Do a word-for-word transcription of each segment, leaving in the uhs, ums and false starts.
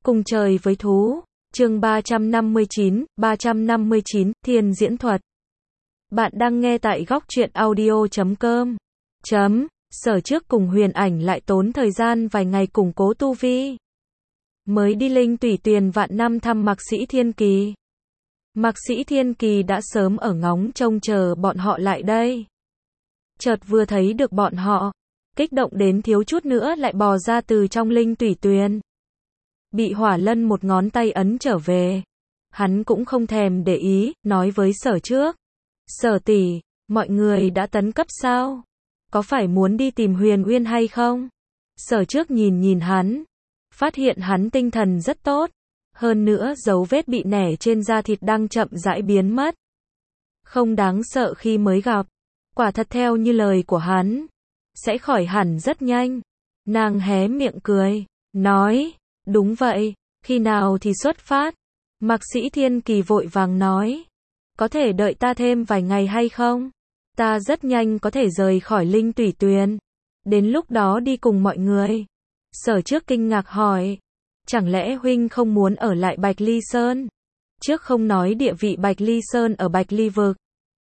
Cùng trời với thú. Chương ba trăm năm mươi chín, ba trăm năm mươi chín, Thiên diễn thuật. Bạn đang nghe tại góc truyện audio chấm com. Chấm, Sở Trước cùng Huyền Ảnh lại tốn thời gian vài ngày củng cố tu vi. Mới đi Linh Tủy Tuyền vạn năm thăm Mạc Sĩ Thiên Kỳ. Mạc Sĩ Thiên Kỳ đã sớm ở ngóng trông chờ bọn họ lại đây. Chợt vừa thấy được bọn họ, kích động đến thiếu chút nữa lại bò ra từ trong Linh Tủy Tuyền. Bị Hỏa Lân một ngón tay ấn trở về. Hắn cũng không thèm để ý, nói với Sở Trước. Sở tỷ, mọi người đã tấn cấp sao? Có phải muốn đi tìm Huyền Uyên hay không? Sở Trước nhìn nhìn hắn. Phát hiện hắn tinh thần rất tốt. Hơn nữa dấu vết bị nẻ trên da thịt đang chậm rãi biến mất. Không đáng sợ khi mới gặp. Quả thật theo như lời của hắn. Sẽ khỏi hẳn rất nhanh. Nàng hé miệng cười. Nói. Đúng vậy, khi nào thì xuất phát? Mạc Sĩ Thiên Kỳ vội vàng nói. Có thể đợi ta thêm vài ngày hay không? Ta rất nhanh có thể rời khỏi Linh Tủy Tuyền. Đến lúc đó đi cùng mọi người. Sở Trước kinh ngạc hỏi. Chẳng lẽ huynh không muốn ở lại Bạch Ly Sơn? Trước không nói địa vị Bạch Ly Sơn ở Bạch Ly Vực.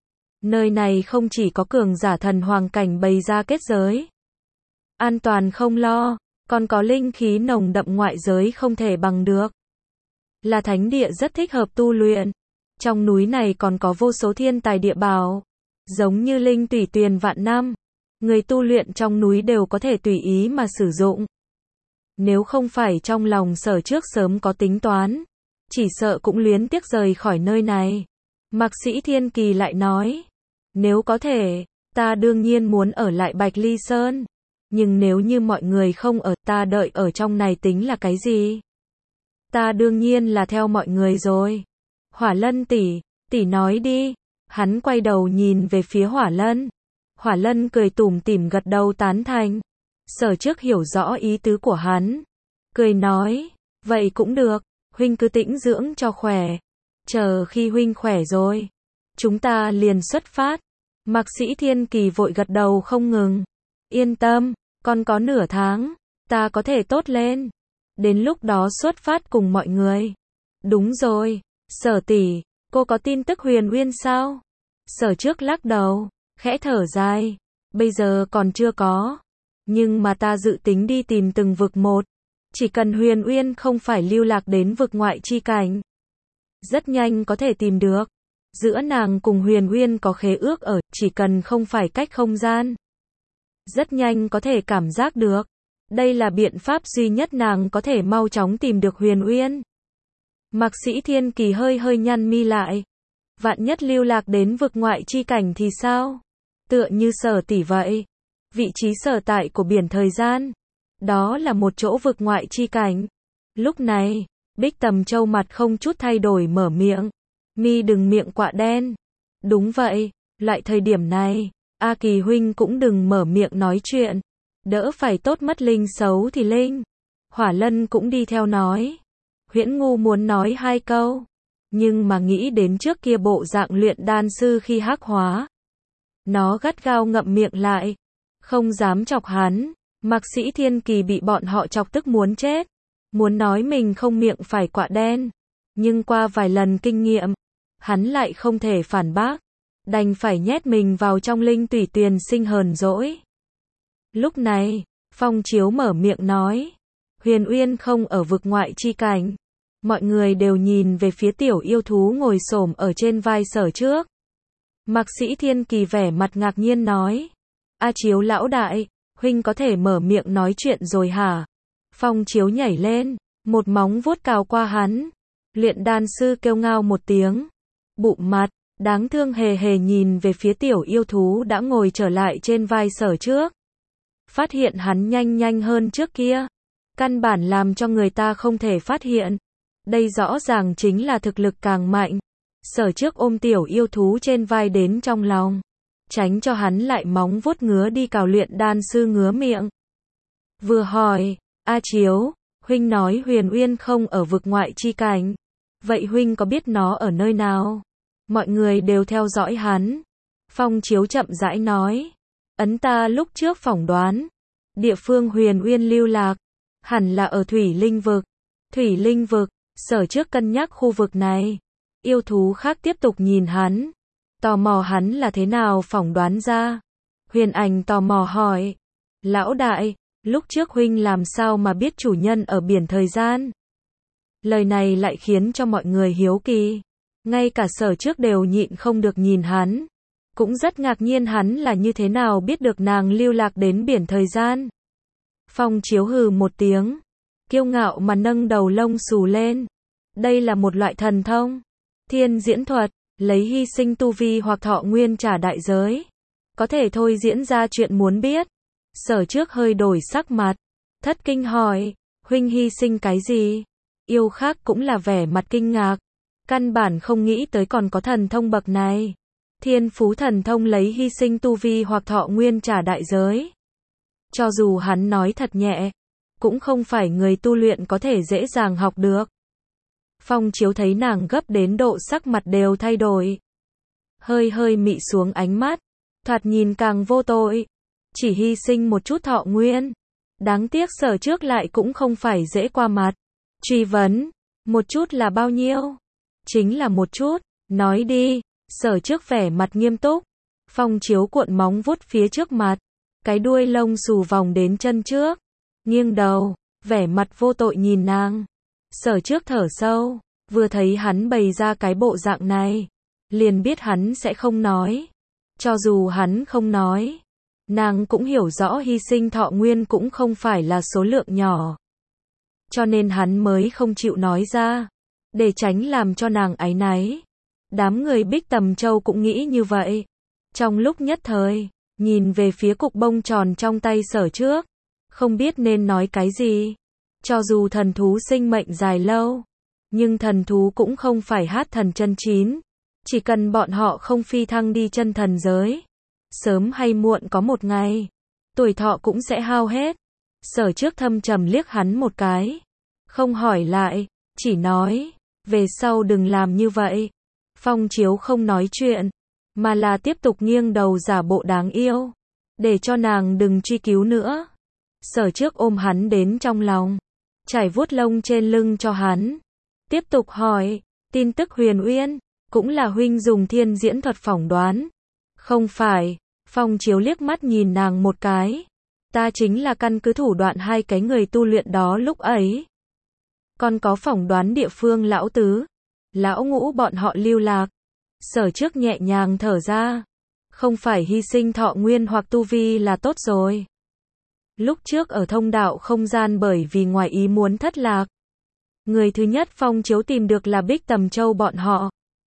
Nơi này không chỉ có cường giả thần hoàng cảnh bày ra kết giới. An toàn không lo. Còn có linh khí nồng đậm ngoại giới không thể bằng được. Là thánh địa rất thích hợp tu luyện. Trong núi này còn có vô số thiên tài địa bảo. Giống như Linh Tủy Tuyền vạn năm. Người tu luyện trong núi đều có thể tùy ý mà sử dụng. Nếu không phải trong lòng Sở Trước sớm có tính toán. Chỉ sợ cũng luyến tiếc rời khỏi nơi này. Mạc Sĩ Thiên Kỳ lại nói. Nếu có thể, ta đương nhiên muốn ở lại Bạch Ly Sơn. Nhưng nếu như mọi người không ở, ta đợi ở trong này tính là cái gì? Ta đương nhiên là theo mọi người rồi. Hỏa Lân tỷ, tỷ nói đi. Hắn quay đầu nhìn về phía Hỏa Lân. Hỏa Lân cười tủm tỉm gật đầu tán thành. Sở Trước hiểu rõ ý tứ của hắn. Cười nói, vậy cũng được, huynh cứ tĩnh dưỡng cho khỏe. Chờ khi huynh khỏe rồi, chúng ta liền xuất phát. Mạc Sĩ Thiên Kỳ vội gật đầu không ngừng. Yên tâm. Còn có nửa tháng, ta có thể tốt lên. Đến lúc đó xuất phát cùng mọi người. Đúng rồi, Sở tỷ, cô có tin tức Huyền Uyên sao? Sở Trước lắc đầu, khẽ thở dài. Bây giờ còn chưa có. Nhưng mà ta dự tính đi tìm từng vực một. Chỉ cần Huyền Uyên không phải lưu lạc đến vực ngoại chi cảnh. Rất nhanh có thể tìm được. Giữa nàng cùng Huyền Uyên có khế ước ở, chỉ cần không phải cách không gian. Rất nhanh có thể cảm giác được. Đây là biện pháp duy nhất nàng có thể mau chóng tìm được Huyền Uyên. Mạc Sĩ Thiên Kỳ hơi hơi nhăn mi lại. Vạn nhất lưu lạc đến vực ngoại chi cảnh thì sao? Tựa như Sở tỷ vậy. Vị trí sở tại của biển thời gian. Đó là một chỗ vực ngoại chi cảnh. Lúc này, Bích Tầm Châu mặt không chút thay đổi mở miệng. Mi đừng miệng quạ đen. Đúng vậy, loại thời điểm này. A Kỳ huynh cũng đừng mở miệng nói chuyện. Đỡ phải tốt mất linh xấu thì linh. Hỏa Lân cũng đi theo nói. Huyễn Ngu muốn nói hai câu. Nhưng mà nghĩ đến trước kia bộ dạng luyện đan sư khi hắc hóa. Nó gắt gao ngậm miệng lại. Không dám chọc hắn. Mạc Sĩ Thiên Kỳ bị bọn họ chọc tức muốn chết. Muốn nói mình không miệng phải quạ đen. Nhưng qua vài lần kinh nghiệm. Hắn lại không thể phản bác. Đành phải nhét mình vào trong Linh Tủy Tuyền sinh hờn dỗi. Lúc này, Phong Chiếu mở miệng nói. Huyền Uyên không ở vực ngoại chi cảnh. Mọi người đều nhìn về phía tiểu yêu thú ngồi xổm ở trên vai Sở Trước. Mạc Sĩ Thiên Kỳ vẻ mặt ngạc nhiên nói. A Chiếu lão đại, huynh có thể mở miệng nói chuyện rồi hả? Phong Chiếu nhảy lên, một móng vuốt cào qua hắn. Luyện đan sư kêu ngao một tiếng. Bụng mặt. Đáng thương hề hề nhìn về phía tiểu yêu thú đã ngồi trở lại trên vai Sở Trước. Phát hiện hắn nhanh nhanh hơn trước kia. Căn bản làm cho người ta không thể phát hiện. Đây rõ ràng chính là thực lực càng mạnh. Sở Trước ôm tiểu yêu thú trên vai đến trong lòng. Tránh cho hắn lại móng vuốt ngứa đi cào luyện đan sư ngứa miệng. Vừa hỏi, A Chiếu, huynh nói Huyền Uyên không ở vực ngoại chi cảnh. Vậy huynh có biết nó ở nơi nào? Mọi người đều theo dõi hắn. Phong Chiếu chậm rãi nói. Ấn ta lúc trước phỏng đoán. Địa phương Huyền Uyên lưu lạc. Hẳn là ở Thủy Linh Vực. Thủy linh vực, Sở Trước cân nhắc khu vực này. Yêu thú khác tiếp tục nhìn hắn. Tò mò hắn là thế nào phỏng đoán ra. Huyền Ảnh tò mò hỏi. Lão đại, lúc trước huynh làm sao mà biết chủ nhân ở biển thời gian? Lời này lại khiến cho mọi người hiếu kỳ. Ngay cả Sở Trước đều nhịn không được nhìn hắn. Cũng rất ngạc nhiên hắn là như thế nào biết được nàng lưu lạc đến biển thời gian. Phong Chiếu hừ một tiếng. Kiêu ngạo mà nâng đầu lông xù lên. Đây là một loại thần thông. Thiên diễn thuật, lấy hy sinh tu vi hoặc thọ nguyên trả đại giới. Có thể thôi diễn ra chuyện muốn biết. Sở Trước hơi đổi sắc mặt. Thất kinh hỏi, huynh hy sinh cái gì? Yêu khác cũng là vẻ mặt kinh ngạc. Căn bản không nghĩ tới còn có thần thông bậc này. Thiên phú thần thông lấy hy sinh tu vi hoặc thọ nguyên trả đại giới. Cho dù hắn nói thật nhẹ, cũng không phải người tu luyện có thể dễ dàng học được. Phong Chiếu thấy nàng gấp đến độ sắc mặt đều thay đổi. Hơi hơi mị xuống ánh mắt, thoạt nhìn càng vô tội. Chỉ hy sinh một chút thọ nguyên. Đáng tiếc Sở Trước lại cũng không phải dễ qua mặt. Truy vấn, một chút là bao nhiêu? Chính là một chút, nói đi. Sở Trước vẻ mặt nghiêm túc. Phong Chiếu cuộn móng vuốt phía trước mặt. Cái đuôi lông xù vòng đến chân trước. Nghiêng đầu, vẻ mặt vô tội nhìn nàng. Sở Trước thở sâu. Vừa thấy hắn bày ra cái bộ dạng này, liền biết hắn sẽ không nói. Cho dù hắn không nói, nàng cũng hiểu rõ hy sinh thọ nguyên cũng không phải là số lượng nhỏ. Cho nên hắn mới không chịu nói ra, để tránh làm cho nàng áy náy. Đám người Bích Tầm Châu cũng nghĩ như vậy. Trong lúc nhất thời, nhìn về phía cục bông tròn trong tay Sở Trước, không biết nên nói cái gì. Cho dù thần thú sinh mệnh dài lâu, nhưng thần thú cũng không phải hát thần chân chín. Chỉ cần bọn họ không phi thăng đi chân thần giới, sớm hay muộn có một ngày, tuổi thọ cũng sẽ hao hết. Sở Trước thâm trầm liếc hắn một cái. Không hỏi lại, chỉ nói, về sau đừng làm như vậy. Phong Chiếu không nói chuyện, mà là tiếp tục nghiêng đầu giả bộ đáng yêu, để cho nàng đừng truy cứu nữa. Sở Trước ôm hắn đến trong lòng, trải vuốt lông trên lưng cho hắn. Tiếp tục hỏi, tin tức Huyền Uyên, cũng là huynh dùng thiên diễn thuật phỏng đoán. Không phải, Phong Chiếu liếc mắt nhìn nàng một cái. Ta chính là căn cứ thủ đoạn hai cái người tu luyện đó lúc ấy. Còn có phỏng đoán địa phương lão tứ, lão ngũ bọn họ lưu lạc. Sở Trước nhẹ nhàng thở ra. Không phải hy sinh thọ nguyên hoặc tu vi là tốt rồi. Lúc trước ở thông đạo không gian bởi vì ngoài ý muốn thất lạc. Người thứ nhất Phong Chiếu tìm được là Bích Tầm Châu bọn họ.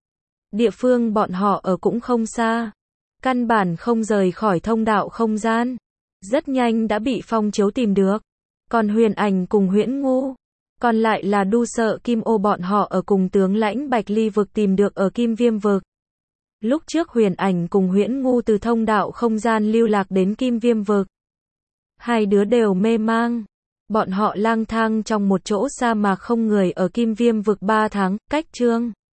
Địa phương bọn họ ở cũng không xa. Căn bản không rời khỏi thông đạo không gian. Rất nhanh đã bị Phong Chiếu tìm được. Còn Huyền Ảnh cùng Huyễn Ngu, còn lại là Đu Sợ Kim Ô bọn họ ở cùng tướng lãnh Bạch Ly vực tìm được ở Kim Viêm vực. Lúc trước Huyền Ảnh cùng Huyễn Ngu từ thông đạo không gian lưu lạc đến Kim Viêm vực. Hai đứa đều mê mang. Bọn họ lang thang trong một chỗ sa mạc không người ở Kim Viêm vực ba tháng, cách Trương